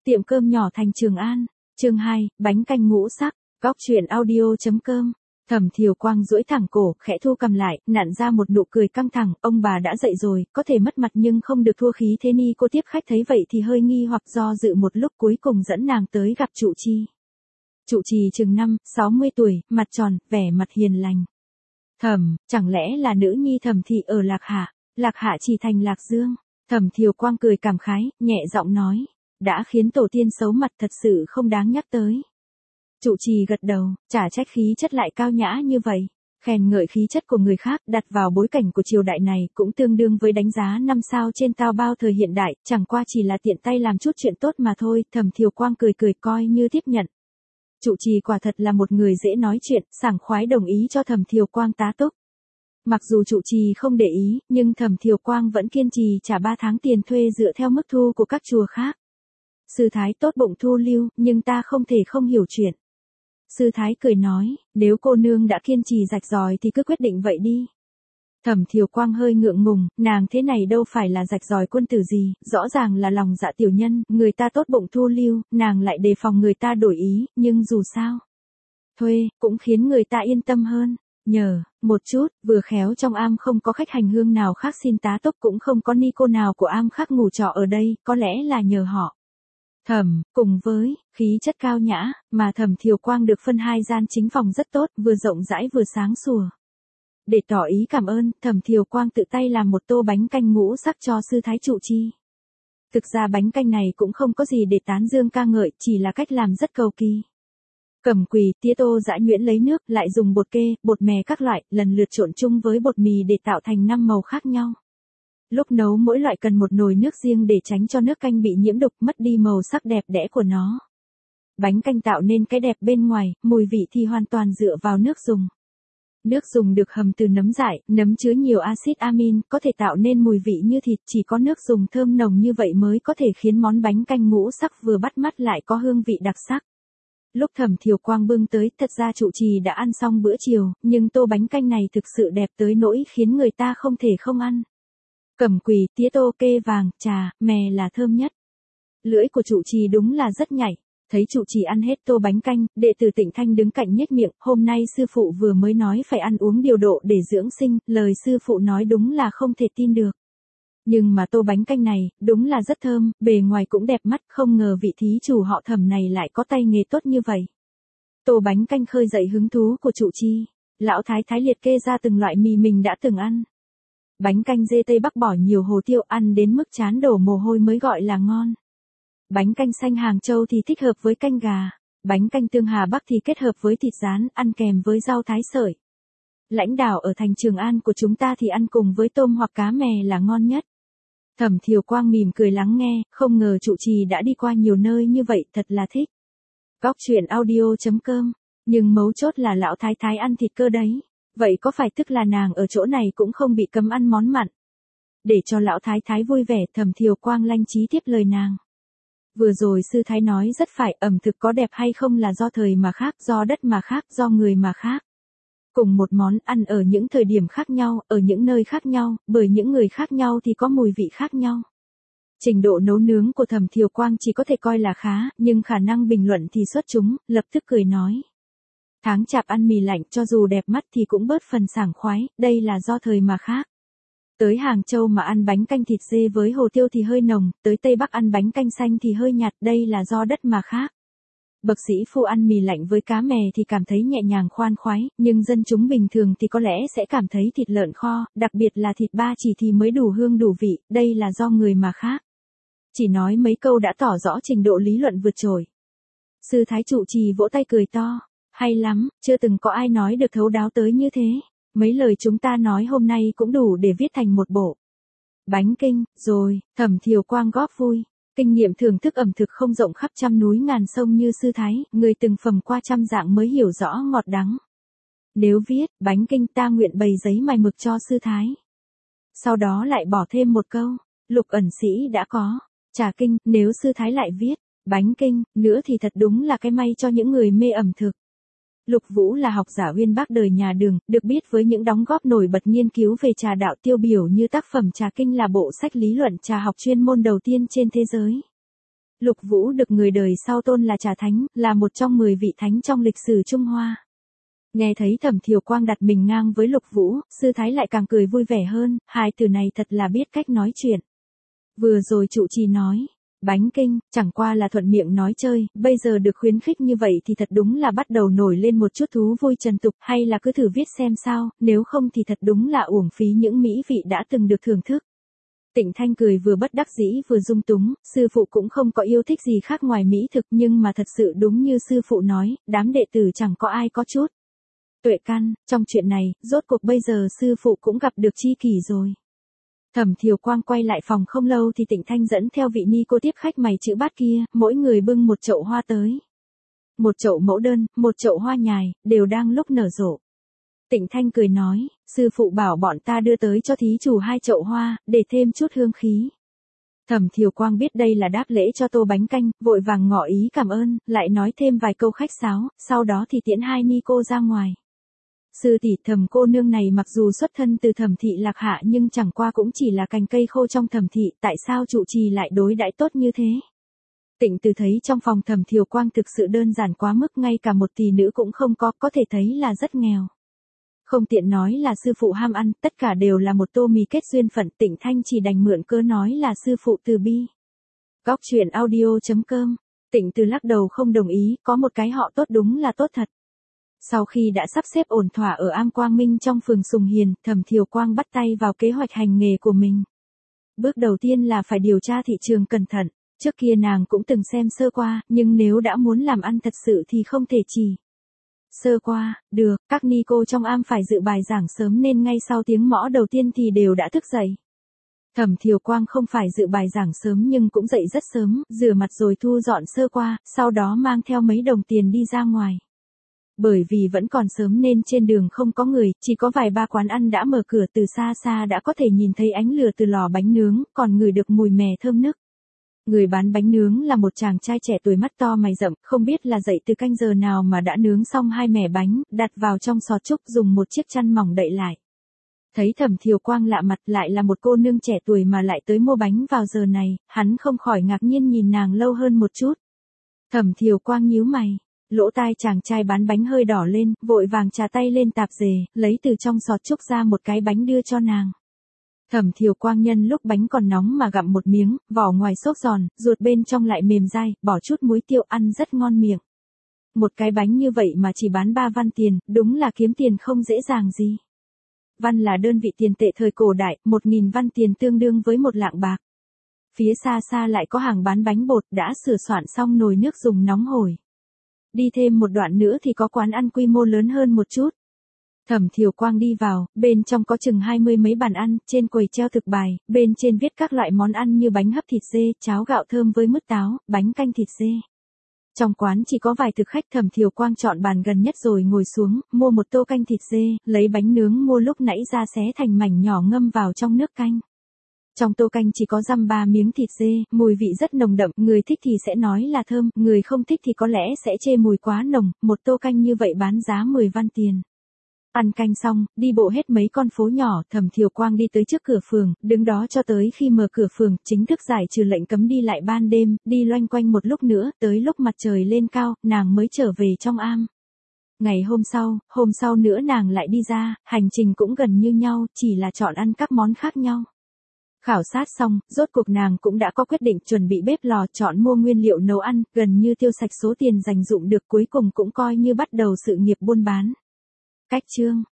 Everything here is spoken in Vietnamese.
Tiệm cơm nhỏ thành Trường An. Chương 2, bánh canh ngũ sắc. Góc truyện audio.com. Thẩm Thiều Quang duỗi thẳng cổ, khẽ thu cằm lại, nặn ra một nụ cười căng thẳng. Ông bà đã dậy rồi, có thể mất mặt nhưng không được thua khí. Thế ni cô tiếp khách thấy vậy thì hơi nghi hoặc do dự một lúc, cuối cùng dẫn nàng tới gặp trụ trì. Trụ trì chừng 60 tuổi, mặt tròn, vẻ mặt hiền lành. Thẩm, chẳng lẽ là nữ nhi Thẩm thị ở Lạc Hạ? Lạc Hạ chỉ thành Lạc Dương. Thẩm Thiều Quang cười cảm khái, nhẹ giọng nói, đã khiến tổ tiên xấu mặt thật sự không đáng nhắc tới. Trụ trì gật đầu, chả trách khí chất lại cao nhã như vậy. Khen ngợi khí chất của người khác đặt vào bối cảnh của triều đại này cũng tương đương với đánh giá 5 sao trên tao bao thời hiện đại, chẳng qua chỉ là tiện tay làm chút chuyện tốt mà thôi. Thẩm Thiều Quang cười cười coi như tiếp nhận. Trụ trì quả thật là một người dễ nói chuyện, sảng khoái đồng ý cho Thẩm Thiều Quang tá túc. Mặc dù trụ trì không để ý, nhưng Thẩm Thiều Quang vẫn kiên trì trả 3 tháng tiền thuê dựa theo mức thu của các chùa khác. Sư Thái tốt bụng thu lưu, nhưng ta không thể không hiểu chuyện. Sư Thái cười nói, nếu cô nương đã kiên trì rạch ròi thì cứ quyết định vậy đi. Thẩm Thiều Quang hơi ngượng ngùng, nàng thế này đâu phải là rạch ròi quân tử gì, rõ ràng là lòng dạ tiểu nhân, người ta tốt bụng thu lưu, nàng lại đề phòng người ta đổi ý, nhưng dù sao. Thuê, cũng khiến người ta yên tâm hơn. Nhờ, một chút, vừa khéo trong am không có khách hành hương nào khác xin tá túc, cũng không có ni cô nào của am khác ngủ trọ ở đây, có lẽ là nhờ họ. Thẩm, cùng với khí chất cao nhã, mà Thẩm Thiều Quang được phân 2 gian chính phòng rất tốt, vừa rộng rãi vừa sáng sủa. Để tỏ ý cảm ơn, Thẩm Thiều Quang tự tay làm một tô bánh canh ngũ sắc cho sư thái trụ trì. Thực ra bánh canh này cũng không có gì để tán dương ca ngợi, chỉ là cách làm rất cầu kỳ. Cẩm quỳ, tía tô giã nhuyễn lấy nước, lại dùng bột kê, bột mè các loại, lần lượt trộn chung với bột mì để tạo thành 5 màu khác nhau. Lúc nấu mỗi loại cần một nồi nước riêng để tránh cho nước canh bị nhiễm độc, mất đi màu sắc đẹp đẽ của nó. Bánh canh tạo nên cái đẹp bên ngoài, mùi vị thì hoàn toàn dựa vào nước dùng. Nước dùng được hầm từ nấm dại, nấm chứa nhiều axit amin, có thể tạo nên mùi vị như thịt, chỉ có nước dùng thơm nồng như vậy mới có thể khiến món bánh canh ngũ sắc vừa bắt mắt lại có hương vị đặc sắc. Lúc Thẩm Thiều Quang bưng tới, thật ra trụ trì đã ăn xong bữa chiều, nhưng tô bánh canh này thực sự đẹp tới nỗi khiến người ta không thể không ăn. Cẩm quỳ, tía tô, kê vàng, trà, mè là thơm nhất. Lưỡi của trụ trì đúng là rất nhạy. Thấy trụ trì ăn hết tô bánh canh, đệ tử Tịnh Thanh đứng cạnh nhếch miệng, hôm nay sư phụ vừa mới nói phải ăn uống điều độ để dưỡng sinh, lời sư phụ nói đúng là không thể tin được. Nhưng mà tô bánh canh này, đúng là rất thơm, bề ngoài cũng đẹp mắt, không ngờ vị thí chủ họ Thẩm này lại có tay nghề tốt như vậy. Tô bánh canh khơi dậy hứng thú của trụ trì. Lão thái thái liệt kê ra từng loại mì mình đã từng ăn. Bánh canh dê Tây Bắc bỏ nhiều hồ tiêu, ăn đến mức chán đổ mồ hôi mới gọi là ngon. Bánh canh xanh Hàng Châu thì thích hợp với canh gà. Bánh canh tương Hà Bắc thì kết hợp với thịt rán, ăn kèm với rau thái sợi. Lãnh đạo ở thành Trường An của chúng ta thì ăn cùng với tôm hoặc cá mè là ngon nhất. Thẩm Thiều Quang mỉm cười lắng nghe, không ngờ trụ trì đã đi qua nhiều nơi như vậy, thật là thích. Góc truyện audio.com. Nhưng mấu chốt là lão thái thái ăn thịt cơ đấy. Vậy có phải tức là nàng ở chỗ này cũng không bị cấm ăn món mặn? Để cho lão thái thái vui vẻ, Thẩm Thiều Quang lanh trí tiếp lời nàng. Vừa rồi sư thái nói rất phải, ẩm thực có đẹp hay không là do thời mà khác, do đất mà khác, do người mà khác. Cùng một món ăn ở những thời điểm khác nhau, ở những nơi khác nhau, bởi những người khác nhau thì có mùi vị khác nhau. Trình độ nấu nướng của Thẩm Thiều Quang chỉ có thể coi là khá, nhưng khả năng bình luận thì xuất chúng, lập tức cười nói. Tháng chạp ăn mì lạnh cho dù đẹp mắt thì cũng bớt phần sảng khoái, đây là do thời mà khác. Tới Hàng Châu mà ăn bánh canh thịt dê với hồ tiêu thì hơi nồng, tới Tây Bắc ăn bánh canh xanh thì hơi nhạt, đây là do đất mà khác. Bậc sĩ phu ăn mì lạnh với cá mè thì cảm thấy nhẹ nhàng khoan khoái, nhưng dân chúng bình thường thì có lẽ sẽ cảm thấy thịt lợn kho, đặc biệt là thịt ba chỉ thì mới đủ hương đủ vị, đây là do người mà khác. Chỉ nói mấy câu đã tỏ rõ trình độ lý luận vượt trội. Sư thái trụ trì vỗ tay cười to. Hay lắm, chưa từng có ai nói được thấu đáo tới như thế. Mấy lời chúng ta nói hôm nay cũng đủ để viết thành một bộ. Bánh kinh, rồi, Thẩm Thiều Quang góp vui. Kinh nghiệm thưởng thức ẩm thực không rộng khắp trăm núi ngàn sông như sư thái, người từng phẩm qua trăm dạng mới hiểu rõ ngọt đắng. Nếu viết, bánh kinh ta nguyện bày giấy mài mực cho sư thái. Sau đó lại bỏ thêm một câu, Lục ẩn sĩ đã có. Trà kinh, nếu sư thái lại viết, bánh kinh, nữa thì thật đúng là cái may cho những người mê ẩm thực. Lục Vũ là học giả uyên bác đời nhà Đường, được biết với những đóng góp nổi bật nghiên cứu về trà đạo tiêu biểu như tác phẩm Trà Kinh là bộ sách lý luận trà học chuyên môn đầu tiên trên thế giới. Lục Vũ được người đời sau tôn là Trà Thánh, là một trong 10 vị thánh trong lịch sử Trung Hoa. Nghe thấy Thẩm Thiều Quang đặt mình ngang với Lục Vũ, sư thái lại càng cười vui vẻ hơn, hai từ này thật là biết cách nói chuyện. Vừa rồi trụ trì nói, bánh kinh, chẳng qua là thuận miệng nói chơi, bây giờ được khuyến khích như vậy thì thật đúng là bắt đầu nổi lên một chút thú vui trần tục, hay là cứ thử viết xem sao, nếu không thì thật đúng là uổng phí những mỹ vị đã từng được thưởng thức. Tịnh Thanh cười vừa bất đắc dĩ vừa dung túng, sư phụ cũng không có yêu thích gì khác ngoài mỹ thực, nhưng mà thật sự đúng như sư phụ nói, đám đệ tử chẳng có ai có chút tuệ căn, trong chuyện này, rốt cuộc bây giờ sư phụ cũng gặp được tri kỷ rồi. Thẩm Thiều Quang quay lại phòng không lâu thì Tịnh Thanh dẫn theo vị ni cô tiếp khách mày chữ bát kia, mỗi người bưng một chậu hoa tới. Một chậu mẫu đơn, một chậu hoa nhài, đều đang lúc nở rộ. Tịnh Thanh cười nói, sư phụ bảo bọn ta đưa tới cho thí chủ 2 chậu hoa, để thêm chút hương khí. Thẩm Thiều Quang biết đây là đáp lễ cho tô bánh canh, vội vàng ngỏ ý cảm ơn, lại nói thêm vài câu khách sáo, sau đó thì tiễn hai ni cô ra ngoài. Sư tỷ, Thẩm cô nương này mặc dù xuất thân từ Thẩm thị Lạc Hạ nhưng chẳng qua cũng chỉ là cành cây khô trong Thẩm thị, tại sao trụ trì lại đối đãi tốt như thế? Tịnh Từ thấy trong phòng Thẩm Thiều Quang thực sự đơn giản quá mức, ngay cả một tỷ nữ cũng không có thể thấy là rất nghèo. Không tiện nói là sư phụ ham ăn, tất cả đều là một tô mì kết duyên phận, Tịnh Thanh chỉ đành mượn cớ nói là sư phụ từ bi. Góc truyện audio.com. Tịnh Từ lắc đầu không đồng ý, có một cái họ tốt đúng là tốt thật. Sau khi đã sắp xếp ổn thỏa ở Am Quang Minh trong phường Sùng Hiền, Thẩm Thiều Quang bắt tay vào kế hoạch hành nghề của mình. Bước đầu tiên là phải điều tra thị trường cẩn thận, trước kia nàng cũng từng xem sơ qua, nhưng nếu đã muốn làm ăn thật sự thì không thể chỉ sơ qua, được, các ni cô trong am phải dự bài giảng sớm nên ngay sau tiếng mõ đầu tiên thì đều đã thức dậy. Thẩm Thiều Quang không phải dự bài giảng sớm nhưng cũng dậy rất sớm, rửa mặt rồi thu dọn sơ qua, sau đó mang theo mấy đồng tiền đi ra ngoài. Bởi vì vẫn còn sớm nên trên đường không có người, chỉ có vài ba quán ăn đã mở cửa, từ xa xa đã có thể nhìn thấy ánh lửa từ lò bánh nướng, còn ngửi được mùi mè thơm nức. Người bán bánh nướng là một chàng trai trẻ tuổi mắt to mày rậm, không biết là dậy từ canh giờ nào mà đã nướng xong 2 mẻ bánh, đặt vào trong sọt trúc dùng một chiếc chăn mỏng đậy lại. Thấy Thẩm Thiều Quang lạ mặt, lại là một cô nương trẻ tuổi mà lại tới mua bánh vào giờ này, hắn không khỏi ngạc nhiên nhìn nàng lâu hơn một chút. Thẩm Thiều Quang nhíu mày, lỗ tai chàng trai bán bánh hơi đỏ lên, vội vàng trà tay lên tạp dề, lấy từ trong sọt trúc ra một cái bánh đưa cho nàng. Thẩm Thiều Quang nhân lúc bánh còn nóng mà gặm một miếng, vỏ ngoài xốp giòn, ruột bên trong lại mềm dai, bỏ chút muối tiêu ăn rất ngon miệng. Một cái bánh như vậy mà chỉ bán 3 văn tiền, đúng là kiếm tiền không dễ dàng gì. Văn là đơn vị tiền tệ thời cổ đại, 1.000 văn tiền tương đương với 1 lạng bạc. Phía xa xa lại có hàng bán bánh bột đã sửa soạn xong nồi nước dùng nóng hổi. Đi thêm một đoạn nữa thì có quán ăn quy mô lớn hơn một chút. Thẩm Thiều Quang đi vào, bên trong có chừng 20 mấy bàn ăn, trên quầy treo thực bài, bên trên viết các loại món ăn như bánh hấp thịt dê, cháo gạo thơm với mứt táo, bánh canh thịt dê. Trong quán chỉ có vài thực khách, Thẩm Thiều Quang chọn bàn gần nhất rồi ngồi xuống, mua một tô canh thịt dê, lấy bánh nướng mua lúc nãy ra xé thành mảnh nhỏ ngâm vào trong nước canh. Trong tô canh chỉ có dăm 3 miếng thịt dê, mùi vị rất nồng đậm, người thích thì sẽ nói là thơm, người không thích thì có lẽ sẽ chê mùi quá nồng, một tô canh như vậy bán giá 10 văn tiền. Ăn canh xong, đi bộ hết mấy con phố nhỏ, Thẩm Thiều Quang đi tới trước cửa phường, đứng đó cho tới khi mở cửa phường, chính thức giải trừ lệnh cấm đi lại ban đêm, đi loanh quanh một lúc nữa, tới lúc mặt trời lên cao, nàng mới trở về trong am. Ngày hôm sau nữa nàng lại đi ra, hành trình cũng gần như nhau, chỉ là chọn ăn các món khác nhau. Khảo sát xong, rốt cuộc nàng cũng đã có quyết định, chuẩn bị bếp lò, chọn mua nguyên liệu nấu ăn, gần như tiêu sạch số tiền dành dụm được, cuối cùng cũng coi như bắt đầu sự nghiệp buôn bán. Cách chương